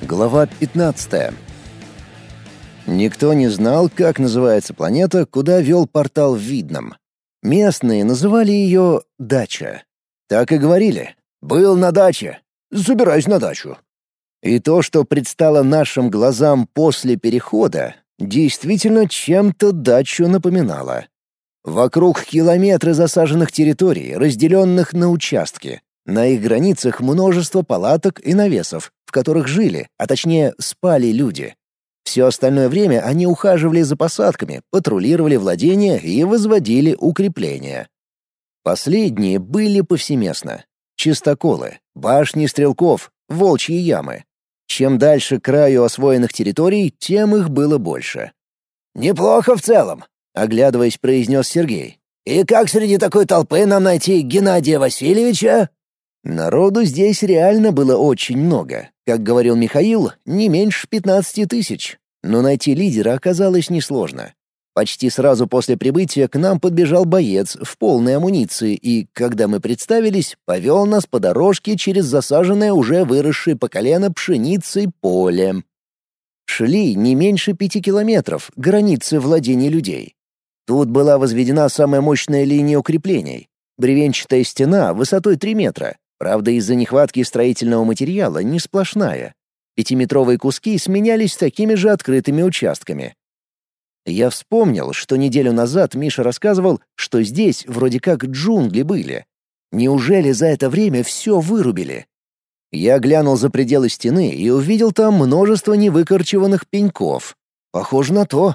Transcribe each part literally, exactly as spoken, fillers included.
Глава пятнадцатая. Никто не знал, как называется планета, куда вел портал в Видном. Местные называли ее «дача». Так и говорили: «Был на даче. Забирайся на дачу». И то, что предстало нашим глазам после перехода, действительно чем-то дачу напоминало. Вокруг километры засаженных территорий, разделенных на участки. На их границах множество палаток и навесов, в которых жили, а точнее спали люди. Все остальное время они ухаживали за посадками, патрулировали владения и возводили укрепления. Последние были повсеместно. Чистоколы, башни стрелков, волчьи ямы. Чем дальше к краю освоенных территорий, тем их было больше. «Неплохо в целом», — оглядываясь, произнес Сергей. «И как среди такой толпы нам найти Геннадия Васильевича?» Народу здесь реально было очень много. Как говорил Михаил, не меньше пятнадцати тысяч. Но найти лидера оказалось несложно. Почти сразу после прибытия к нам подбежал боец в полной амуниции и, когда мы представились, повел нас по дорожке через засаженное уже выросшее по колено пшеницей поле. Шли не меньше пяти километров, границы владений людей. Тут была возведена самая мощная линия укреплений. Бревенчатая стена высотой три метра. Правда, из-за нехватки строительного материала не сплошная. Пятиметровые куски сменялись такими же открытыми участками. Я вспомнил, что неделю назад Миша рассказывал, что здесь вроде как джунгли были. Неужели за это время все вырубили? Я глянул за пределы стены и увидел там множество невыкорчеванных пеньков. Похоже на то.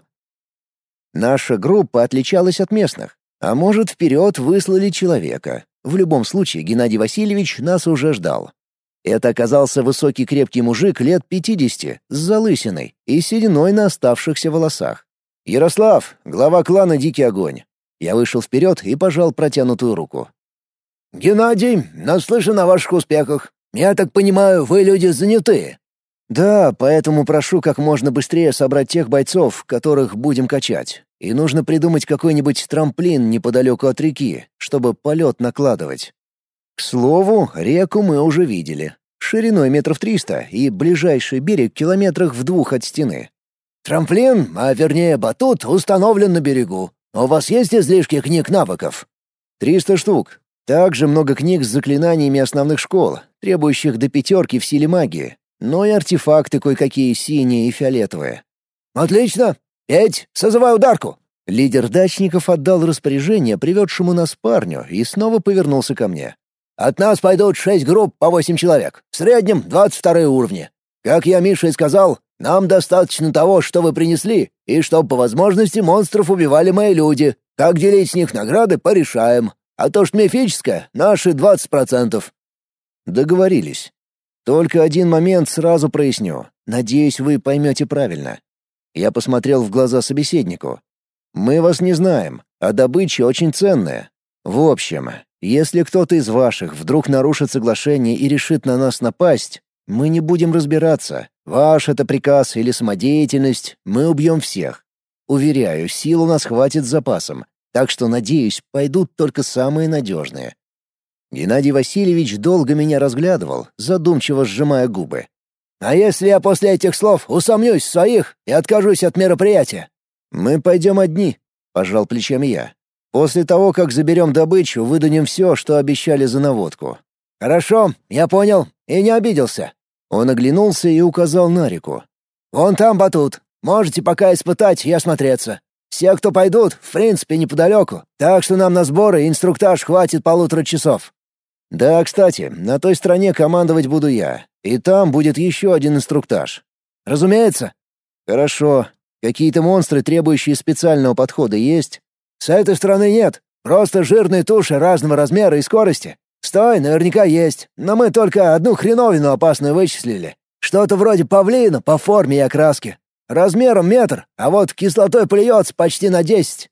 Наша группа отличалась от местных. А может, вперед выслали человека. В любом случае, Геннадий Васильевич нас уже ждал. Это оказался высокий крепкий мужик лет пятидесяти, с залысиной и сединой на оставшихся волосах. «Ярослав, глава клана Дикий Огонь». Я вышел вперед и пожал протянутую руку. «Геннадий, наслышан о ваших успехах. Я так понимаю, вы люди занятые». «Да, поэтому прошу как можно быстрее собрать тех бойцов, которых будем качать. И нужно придумать какой-нибудь трамплин неподалеку от реки, чтобы полет накладывать. К слову, реку мы уже видели. Шириной метров триста и ближайший берег километрах в двух от стены. Трамплин, а вернее батут, установлен на берегу. У вас есть излишки книг навыков?» «Триста штук. Также много книг с заклинаниями основных школ, требующих до пятерки в силе магии. Но и артефакты кое-какие синие и фиолетовые». «Отлично! Петь, созывай ударку!» Лидер дачников отдал распоряжение приведшему нас парню и снова повернулся ко мне. «От нас пойдут шесть групп по восемь человек, в среднем двадцать вторые уровни. Как я Мише и сказал, нам достаточно того, что вы принесли, и чтобы по возможности монстров убивали мои люди. Как делить с них награды, порешаем. А то что мифическое, наши двадцать процентов». Договорились. Только один момент сразу проясню. Надеюсь, вы поймете правильно. Я посмотрел в глаза собеседнику. «Мы вас не знаем, а добыча очень ценная. В общем, если кто-то из ваших вдруг нарушит соглашение и решит на нас напасть, мы не будем разбираться, ваш это приказ или самодеятельность, мы убьем всех. Уверяю, сил у нас хватит с запасом, так что, надеюсь, пойдут только самые надежные». Геннадий Васильевич долго меня разглядывал, задумчиво сжимая губы. «А если я после этих слов усомнюсь в своих и откажусь от мероприятия?» «Мы пойдем одни», — пожал плечами я. «После того, как заберем добычу, выдадим все, что обещали за наводку». «Хорошо, я понял и не обиделся». Он оглянулся и указал на реку. «Вон там батут. Можете пока испытать и осмотреться. Все, кто пойдут, в принципе, неподалеку, так что нам на сборы и инструктаж хватит полутора часов». «Да, кстати, на той стороне командовать буду я, и там будет еще один инструктаж». «Разумеется». «Хорошо. Какие-то монстры, требующие специального подхода, есть?» «С этой стороны нет. Просто жирные туши разного размера и скорости. Стой, наверняка есть, но мы только одну хреновину опасную вычислили. Что-то вроде павлина по форме и окраске. Размером метр, а вот кислотой плюется почти на десять».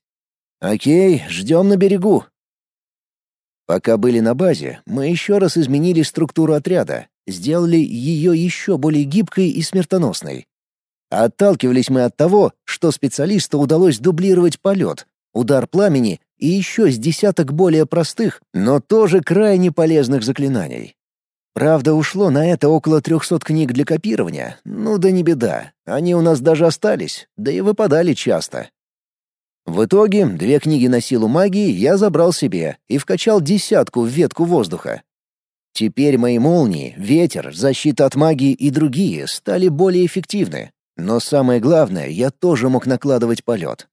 «Окей, ждем на берегу». Пока были на базе, мы еще раз изменили структуру отряда, сделали ее еще более гибкой и смертоносной. Отталкивались мы от того, что специалисту удалось дублировать полет, удар пламени и еще с десяток более простых, но тоже крайне полезных заклинаний. Правда, ушло на это около трехсот книг для копирования. Ну да не беда, они у нас даже остались, да и выпадали часто. В итоге две книги на силу магии я забрал себе и вкачал десятку в ветку воздуха. Теперь мои молнии, ветер, защита от магии и другие стали более эффективны. Но самое главное, я тоже мог накладывать полет.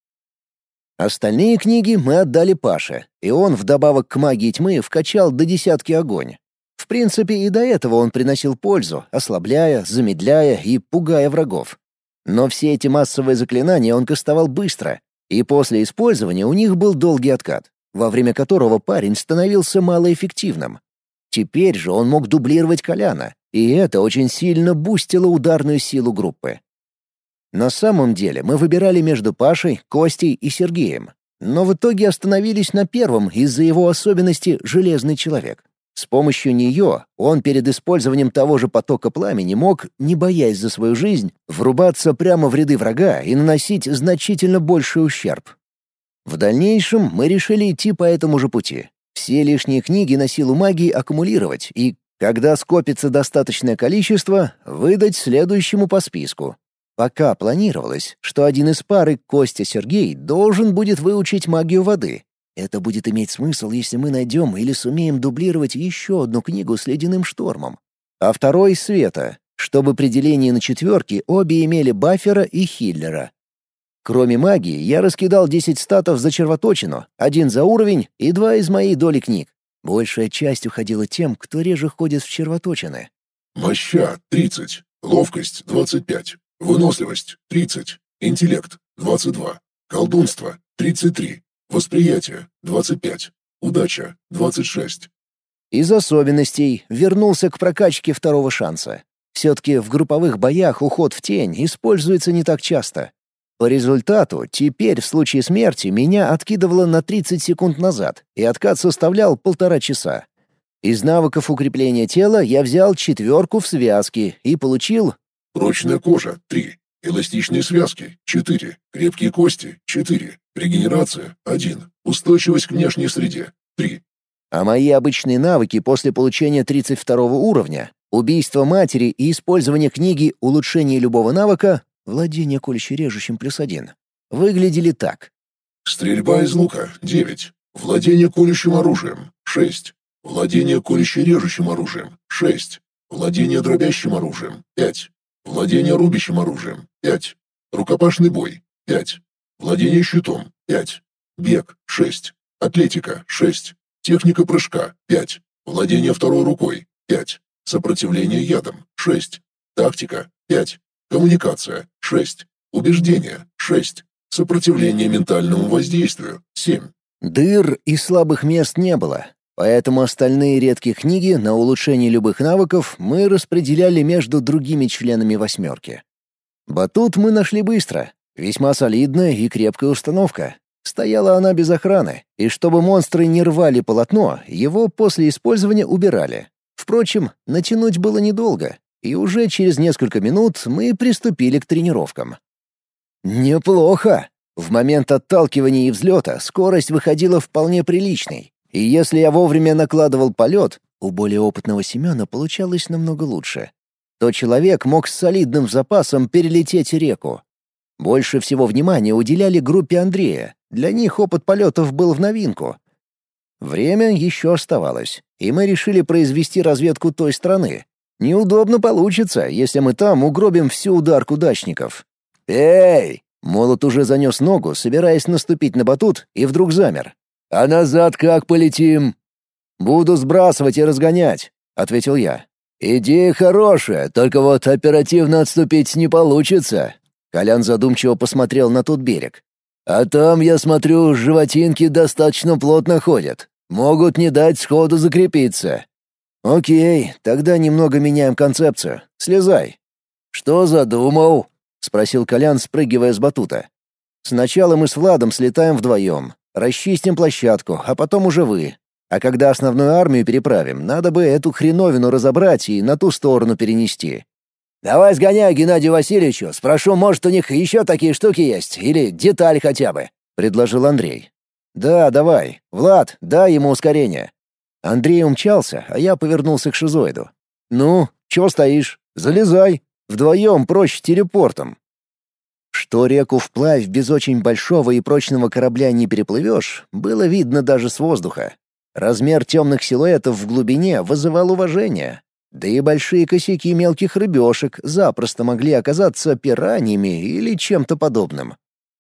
Остальные книги мы отдали Паше, и он вдобавок к магии тьмы вкачал до десятки огонь. В принципе, и до этого он приносил пользу, ослабляя, замедляя и пугая врагов. Но все эти массовые заклинания он кастовал быстро, и после использования у них был долгий откат, во время которого парень становился малоэффективным. Теперь же он мог дублировать Коляна, и это очень сильно бустило ударную силу группы. На самом деле мы выбирали между Пашей, Костей и Сергеем, но в итоге остановились на первом из-за его особенности «железный человек». С помощью нее он перед использованием того же потока пламени мог, не боясь за свою жизнь, врубаться прямо в ряды врага и наносить значительно больший ущерб. В дальнейшем мы решили идти по этому же пути. Все лишние книги на силу магии аккумулировать и, когда скопится достаточное количество, выдать следующему по списку. Пока планировалось, что один из пары, Костя Сергей, должен будет выучить магию воды. Это будет иметь смысл, если мы найдем или сумеем дублировать еще одну книгу с ледяным штормом. А второй — Света, чтобы при делении на четверки обе имели баффера и хиллера. Кроме магии, я раскидал десять статов за червоточину, один за уровень и два из моей доли книг. Большая часть уходила тем, кто реже ходит в червоточины. Моща — тридцать, ловкость — двадцать пять, выносливость — тридцать, интеллект — двадцать два, колдунство — тридцать три, восприятие — двадцать пять, удача — двадцать шесть. Из особенностей вернулся к прокачке второго шанса. Все-таки в групповых боях уход в тень используется не так часто. По результату, теперь в случае смерти меня откидывало на тридцать секунд назад, и откат составлял полтора часа. Из навыков укрепления тела я взял четверку в связке и получил... Прочная кожа — три, эластичные связки — четыре, крепкие кости — четыре, регенерация — один, устойчивость к внешней среде — три. А мои обычные навыки после получения тридцать второго уровня, убийство матери и использование книги «Улучшение любого навыка» владение колюще-режущим плюс один, выглядели так. Стрельба из лука — девять, владение колющим оружием — шесть, владение колюще-режущим оружием — шесть, владение дробящим оружием — пять, владение рубящим оружием — пять, рукопашный бой — пять, владение щитом — пять, бег — шесть, атлетика — шесть, техника прыжка — пять, владение второй рукой — пять, сопротивление ядом — шесть, тактика — пять, коммуникация — шесть, убеждение — шесть, сопротивление ментальному воздействию — семь. Дыр и слабых мест не было, поэтому остальные редкие книги на улучшение любых навыков мы распределяли между другими членами восьмерки. Батут мы нашли быстро, весьма солидная и крепкая установка. Стояла она без охраны, и чтобы монстры не рвали полотно, его после использования убирали. Впрочем, натянуть было недолго, и уже через несколько минут мы приступили к тренировкам. Неплохо. В момент отталкивания и взлета скорость выходила вполне приличной, и если я вовремя накладывал полет, у более опытного Семена получалось намного лучше, то человек мог с солидным запасом перелететь реку. Больше всего внимания уделяли группе Андрея, для них опыт полетов был в новинку. Время еще оставалось, и мы решили произвести разведку той страны. Неудобно получится, если мы там угробим всю ударку дачников. «Эй!» Молот уже занес ногу, собираясь наступить на батут, и вдруг замер. «А назад как полетим?» «Буду сбрасывать и разгонять», — ответил я. «Идея хорошая, только вот оперативно отступить не получится». Колян задумчиво посмотрел на тот берег. «А там, я смотрю, животинки достаточно плотно ходят. Могут не дать сходу закрепиться». «Окей, тогда немного меняем концепцию. Слезай». «Что задумал?» — спросил Колян, спрыгивая с батута. «Сначала мы с Владом слетаем вдвоем, расчистим площадку, а потом уже вы. А когда основную армию переправим, надо бы эту хреновину разобрать и на ту сторону перенести». «Давай сгоняй Геннадию Васильевичу, спрошу, может, у них еще такие штуки есть, или деталь хотя бы», — предложил Андрей. «Да, давай. Влад, дай ему ускорение». Андрей умчался, а я повернулся к шизоиду. «Ну, чего стоишь? Залезай. Вдвоем проще телепортом». Что реку вплавь без очень большого и прочного корабля не переплывешь, было видно даже с воздуха. Размер темных силуэтов в глубине вызывал уважение. Да и большие косяки мелких рыбешек запросто могли оказаться пираньями или чем-то подобным.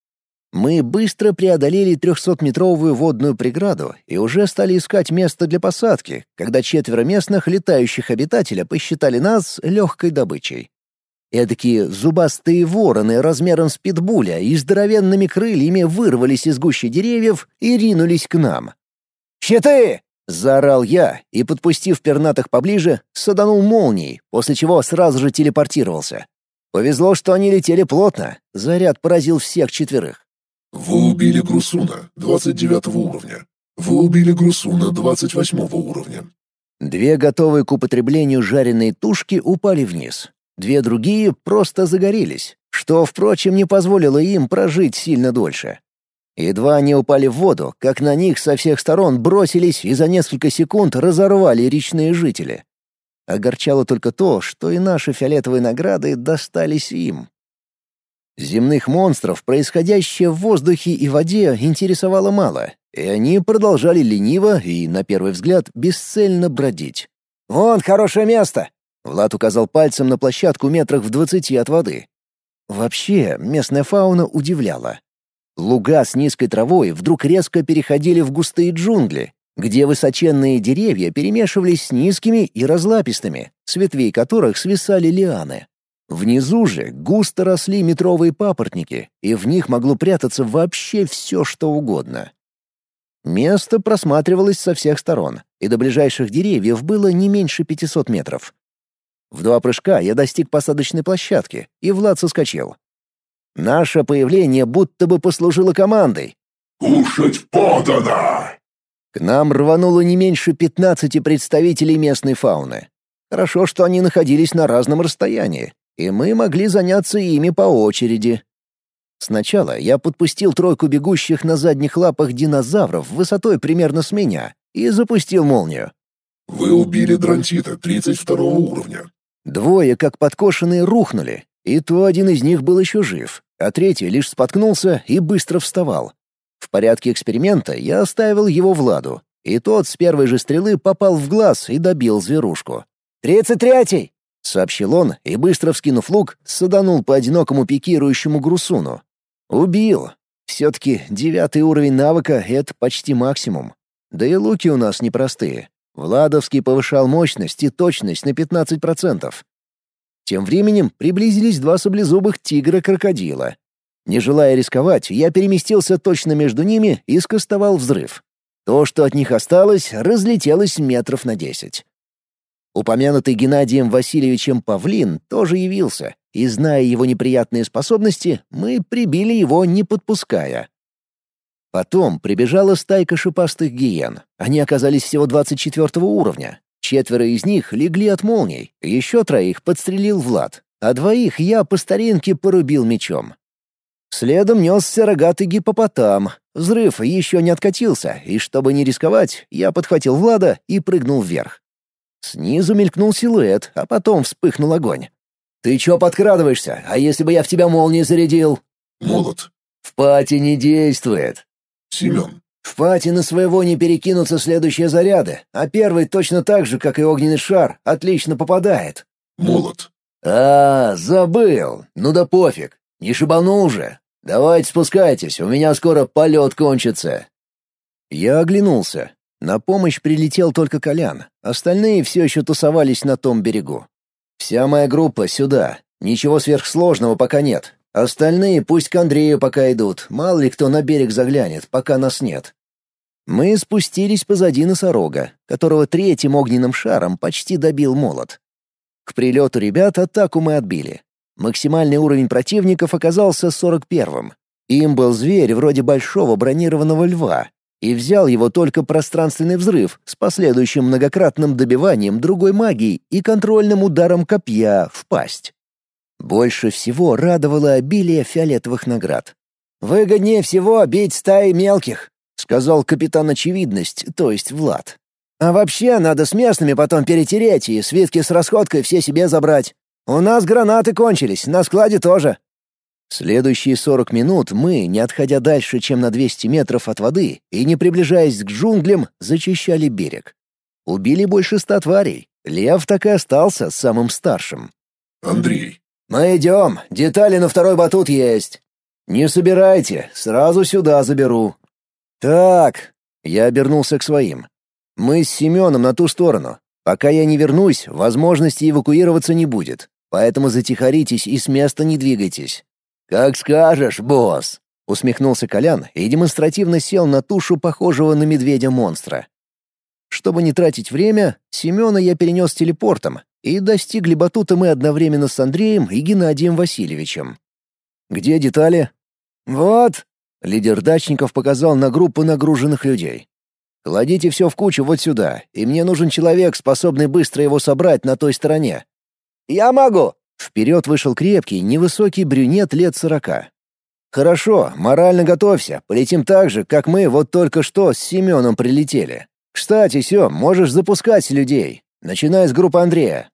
Мы быстро преодолели трехсотметровую водную преграду и уже стали искать место для посадки, когда четверо местных летающих обитателя посчитали нас легкой добычей. Эдакие зубастые вороны размером с питбуля и здоровенными крыльями вырвались из гущи деревьев и ринулись к нам. «Щиты!» — заорал я и, подпустив пернатых поближе, саданул молнией, после чего сразу же телепортировался. Повезло, что они летели плотно, заряд поразил всех четверых. Вы убили Грусуна двадцать девятого уровня. Вы убили Грусуна двадцать восьмого уровня. Две готовые к употреблению жареные тушки упали вниз. Две другие просто загорелись, что, впрочем, не позволило им прожить сильно дольше. Едва они упали в воду, как на них со всех сторон бросились и за несколько секунд разорвали речные жители. Огорчало только то, что и наши фиолетовые награды достались им. Земных монстров происходящее в воздухе и воде интересовало мало, и они продолжали лениво и, на первый взгляд, бесцельно бродить. «Вон хорошее место!» — Влад указал пальцем на площадку метрах в двадцати от воды. Вообще, местная фауна удивляла. Луга с низкой травой вдруг резко переходили в густые джунгли, где высоченные деревья перемешивались с низкими и разлапистыми, с ветвей которых свисали лианы. Внизу же густо росли метровые папоротники, и в них могло прятаться вообще все, что угодно. Место просматривалось со всех сторон, и до ближайших деревьев было не меньше пятисот метров. В два прыжка я достиг посадочной площадки, и Влад соскочил. Наше появление будто бы послужило командой. «Кушать подано!» К нам рвануло не меньше пятнадцати представителей местной фауны. Хорошо, что они находились на разном расстоянии, и мы могли заняться ими по очереди. Сначала я подпустил тройку бегущих на задних лапах динозавров высотой примерно с меня и запустил молнию. Вы убили Дрантита тридцать второго уровня. Двое, как подкошенные, рухнули, и то один из них был еще жив, а третий лишь споткнулся и быстро вставал. В порядке эксперимента я оставил его Владу, и тот с первой же стрелы попал в глаз и добил зверушку. «Тридцать третий!» — сообщил он и, быстро вскинув лук, саданул по одинокому пикирующему Грусуну. Убил. Все-таки девятый уровень навыка — это почти максимум. Да и луки у нас непростые. Владовский повышал мощность и точность на пятнадцать процентов. Тем временем приблизились два саблезубых тигра-крокодила. Не желая рисковать, я переместился точно между ними и скостовал взрыв. То, что от них осталось, разлетелось метров на десять. Упомянутый Геннадием Васильевичем павлин тоже явился, и, зная его неприятные способности, мы прибили его, не подпуская. Потом прибежала стайка шипастых гиен. Они оказались всего двадцать четвёртого уровня. Четверо из них легли от молний, еще троих подстрелил Влад, а двоих я по старинке порубил мечом. Следом несся рогатый гиппопотам. Взрыв еще не откатился, и чтобы не рисковать, я подхватил Влада и прыгнул вверх. Снизу мелькнул силуэт, а потом вспыхнул огонь. «Ты чё подкрадываешься? А если бы я в тебя молнии зарядил?» Молот. «В пати не действует». Семен. «В пати на своего не перекинутся следующие заряды, а первый точно так же, как и огненный шар, отлично попадает». Молот. «А, забыл. Ну да пофиг. Не шибанул же. Давайте спускайтесь, у меня скоро полет кончится». Я оглянулся. На помощь прилетел только Колян. Остальные все еще тусовались на том берегу. Вся моя группа сюда. Ничего сверхсложного пока нет. Остальные пусть к Андрею пока идут. Мало ли кто на берег заглянет, пока нас нет. Мы спустились позади носорога, которого третьим огненным шаром почти добил молот. К прилету ребят атаку мы отбили. Максимальный уровень противников оказался сорок первым. Им был зверь вроде большого бронированного льва, и взял его только пространственный взрыв с последующим многократным добиванием другой магии и контрольным ударом копья в пасть. Больше всего радовало обилие фиолетовых наград. «Выгоднее всего бить стаи мелких», — сказал капитан Очевидность, то есть Влад. А вообще надо с местными потом перетереть и свитки с расходкой все себе забрать. У нас гранаты кончились, на складе тоже». Следующие сорок минут мы, не отходя дальше, чем на двести метров от воды и не приближаясь к джунглям, зачищали берег. Убили больше ста тварей. Лев так и остался самым старшим. «Андрей». «Мы идем, детали на второй батут есть». «Не собирайте, сразу сюда заберу». «Так», — я обернулся к своим. «Мы с Семеном на ту сторону. Пока я не вернусь, возможности эвакуироваться не будет. Поэтому затихаритесь и с места не двигайтесь». «Как скажешь, босс», — усмехнулся Колян и демонстративно сел на тушу похожего на медведя-монстра. Чтобы не тратить время, Семена я перенес телепортом, и достигли батута мы одновременно с Андреем и Геннадием Васильевичем. «Где детали?» «Вот», — лидер дачников показал на группу нагруженных людей. «Кладите все в кучу вот сюда, и мне нужен человек, способный быстро его собрать на той стороне». «Я могу!» Вперед вышел крепкий, невысокий брюнет лет сорока. «Хорошо, морально готовься, полетим так же, как мы вот только что с Семеном прилетели. Кстати, Сем, можешь запускать людей. Начиная с группы Андрея».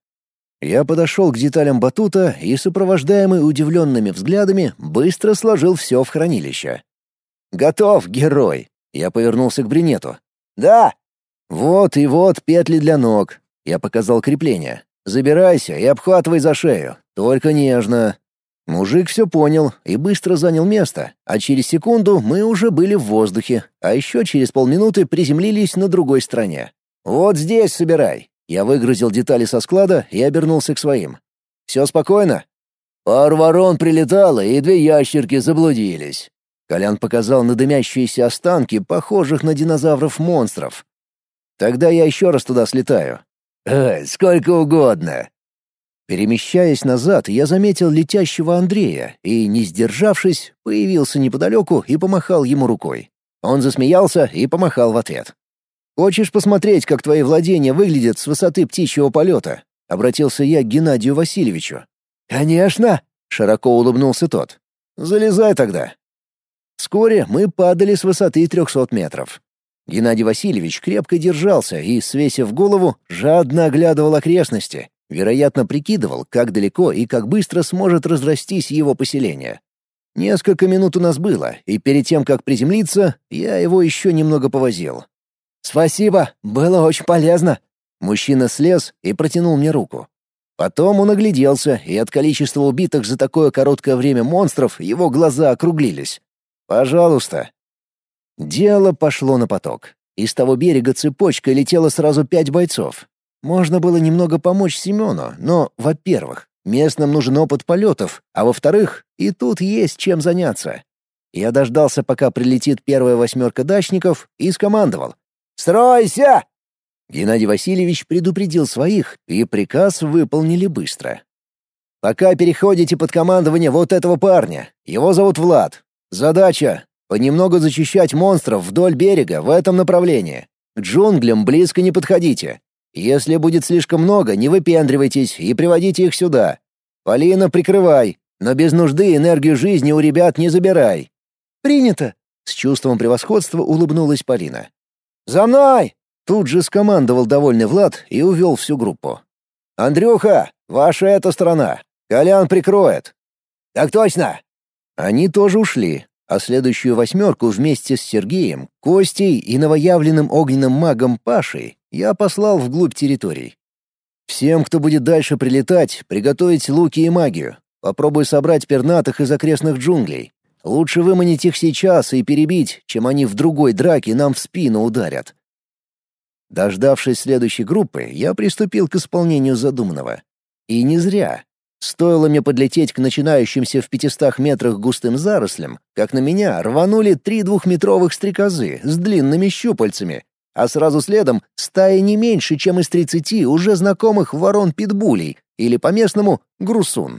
Я подошел к деталям батута и, сопровождаемый удивленными взглядами, быстро сложил все в хранилище. «Готов, герой!» Я повернулся к брюнету. «Да!» «Вот и вот петли для ног». Я показал крепление. «Забирайся и обхватывай за шею. Только нежно». Мужик все понял и быстро занял место, а через секунду мы уже были в воздухе, а еще через полминуты приземлились на другой стороне. «Вот здесь собирай». Я выгрузил детали со склада и обернулся к своим. «Все спокойно?» «Пару ворон прилетало, и две ящерки заблудились». Колян показал на дымящиеся останки, похожих на динозавров-монстров. «Тогда я еще раз туда слетаю». «Эй, сколько угодно». Перемещаясь назад, я заметил летящего Андрея и, не сдержавшись, появился неподалеку и помахал ему рукой. Он засмеялся и помахал в ответ. «Хочешь посмотреть, как твои владения выглядят с высоты птичьего полета?» — обратился я к Геннадию Васильевичу. «Конечно!» — широко улыбнулся тот. «Залезай тогда». Вскоре мы падали с высоты трехсот метров. Геннадий Васильевич крепко держался и, свесив голову, жадно оглядывал окрестности, вероятно, прикидывал, как далеко и как быстро сможет разрастись его поселение. Несколько минут у нас было, и перед тем, как приземлиться, я его еще немного повозил. «Спасибо, было очень полезно». Мужчина слез и протянул мне руку. Потом он огляделся, и от количества убитых за такое короткое время монстров его глаза округлились. «Пожалуйста». Дело пошло на поток. Из того берега цепочкой летело сразу пять бойцов. Можно было немного помочь Семену, но, во-первых, местным нужен опыт полетов, а во-вторых, и тут есть чем заняться. Я дождался, пока прилетит первая восьмерка дачников, и скомандовал. «Стройся!» Геннадий Васильевич предупредил своих, и приказ выполнили быстро. «Пока переходите под командование вот этого парня. Его зовут Влад. Задача — понемногу зачищать монстров вдоль берега в этом направлении. К джунглям близко не подходите. Если будет слишком много, не выпендривайтесь и приводите их сюда. Полина, прикрывай, но без нужды энергию жизни у ребят не забирай». «Принято!» — с чувством превосходства улыбнулась Полина. «За мной!» — тут же скомандовал довольный Влад и увел всю группу. «Андрюха, ваша эта сторона. Колян прикроет». «Так точно!» Они тоже ушли, а следующую восьмерку вместе с Сергеем, Костей и новоявленным огненным магом Пашей я послал вглубь территорий. Всем, кто будет дальше прилетать, приготовить луки и магию. Попробуй собрать пернатых из окрестных джунглей. Лучше выманить их сейчас и перебить, чем они в другой драке нам в спину ударят. Дождавшись следующей группы, я приступил к исполнению задуманного. И не зря. Стоило мне подлететь к начинающимся в пятистах метрах густым зарослям, как на меня рванули три двухметровых стрекозы с длинными щупальцами, а сразу следом стая не меньше, чем из тридцати уже знакомых ворон-питбулей, или по-местному грусун.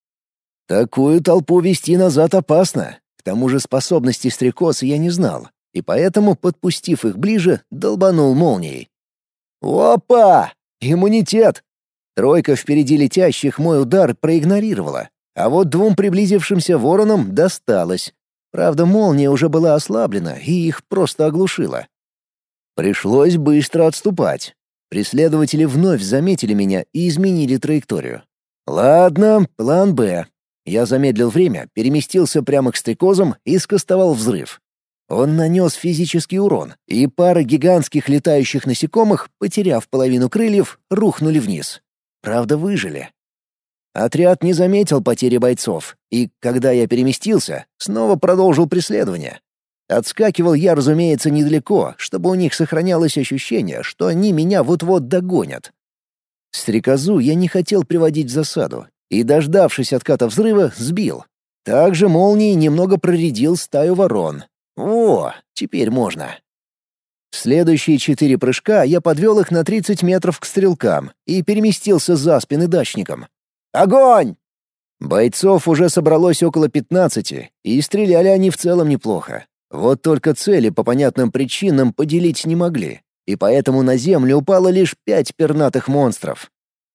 Такую толпу вести назад опасно. К тому же способностей стрекоз я не знал, и поэтому, подпустив их ближе, долбанул молнией. «Опа! Иммунитет!» Тройка впереди летящих мой удар проигнорировала, а вот двум приблизившимся воронам досталось. Правда, молния уже была ослаблена и их просто оглушила. Пришлось быстро отступать. Преследователи вновь заметили меня и изменили траекторию. Ладно, план «Б». Я замедлил время, переместился прямо к стрекозам и скостовал взрыв. Он нанес физический урон, и пара гигантских летающих насекомых, потеряв половину крыльев, рухнули вниз. Правда, выжили. Отряд не заметил потери бойцов, и, когда я переместился, снова продолжил преследование. Отскакивал я, разумеется, недалеко, чтобы у них сохранялось ощущение, что они меня вот-вот догонят. Стрекозу я не хотел приводить в засаду, и, дождавшись отката взрыва, сбил. Также молнией немного проредил стаю ворон. О, теперь можно. В следующие четыре прыжка я подвел их на тридцать метров к стрелкам и переместился за спины дачникам. «Огонь!» Бойцов уже собралось около пятнадцати, и стреляли они в целом неплохо. Вот только цели по понятным причинам поделить не могли, и поэтому на землю упало лишь пять пернатых монстров.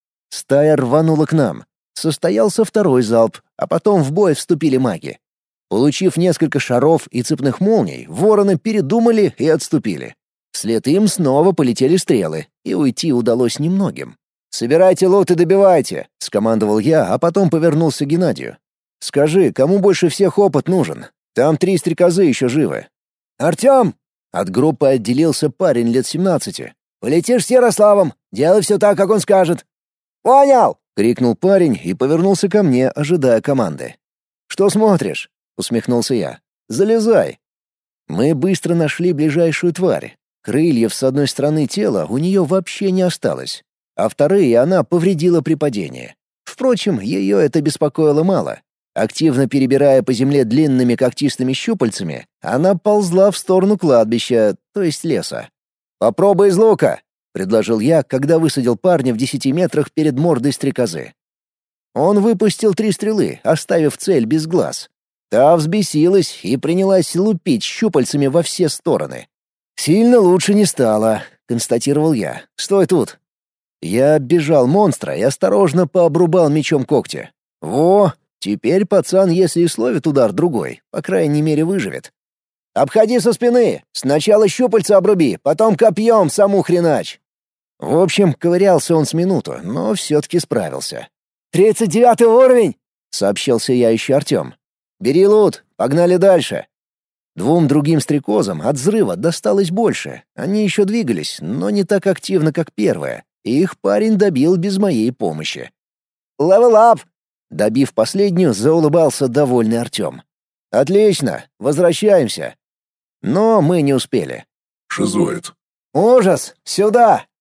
Стая рванула к нам. Состоялся второй залп, а потом в бой вступили маги. Получив несколько шаров и цепных молний, вороны передумали и отступили. Вслед им снова полетели стрелы, и уйти удалось немногим. «Собирайте лут и добивайте», — скомандовал я, а потом повернулся к Геннадию. «Скажи, кому больше всех опыт нужен? Там три стрекозы еще живы». «Артем!» — от группы отделился парень лет семнадцати. «Полетишь с Ярославом, делай все так, как он скажет». «Понял!» — крикнул парень и повернулся ко мне, ожидая команды. «Что смотришь?» — усмехнулся я. «Залезай». Мы быстро нашли ближайшую тварь. Крыльев с одной стороны тела у нее вообще не осталось, а вторые она повредила при падении. Впрочем, ее это беспокоило мало. Активно перебирая по земле длинными когтистыми щупальцами, она ползла в сторону кладбища, то есть леса. «Попробуй из лука», — предложил я, когда высадил парня в десяти метрах перед мордой стрекозы. Он выпустил три стрелы, оставив цель без глаз. Та взбесилась и принялась лупить щупальцами во все стороны. «Сильно лучше не стало», — констатировал я. «Стой тут». Я оббежал монстра и осторожно пообрубал мечом когти. «Во! Теперь пацан, если и словит удар другой, по крайней мере, выживет». «Обходи со спины! Сначала щупальца обруби, потом копьем саму хренач!» В общем, ковырялся он с минуту, но все-таки справился. «Тридцать девятый уровень!» — сообщил сияющий Артем. «Бери лут, погнали дальше!» Двум другим стрекозам от взрыва досталось больше. Они еще двигались, но не так активно, как первая, и их парень добил без моей помощи. «Левел ап!» Добив последнюю, заулыбался довольный Артем. «Отлично, возвращаемся!» Но мы не успели. Шизоид. «Ужас! Сюда!»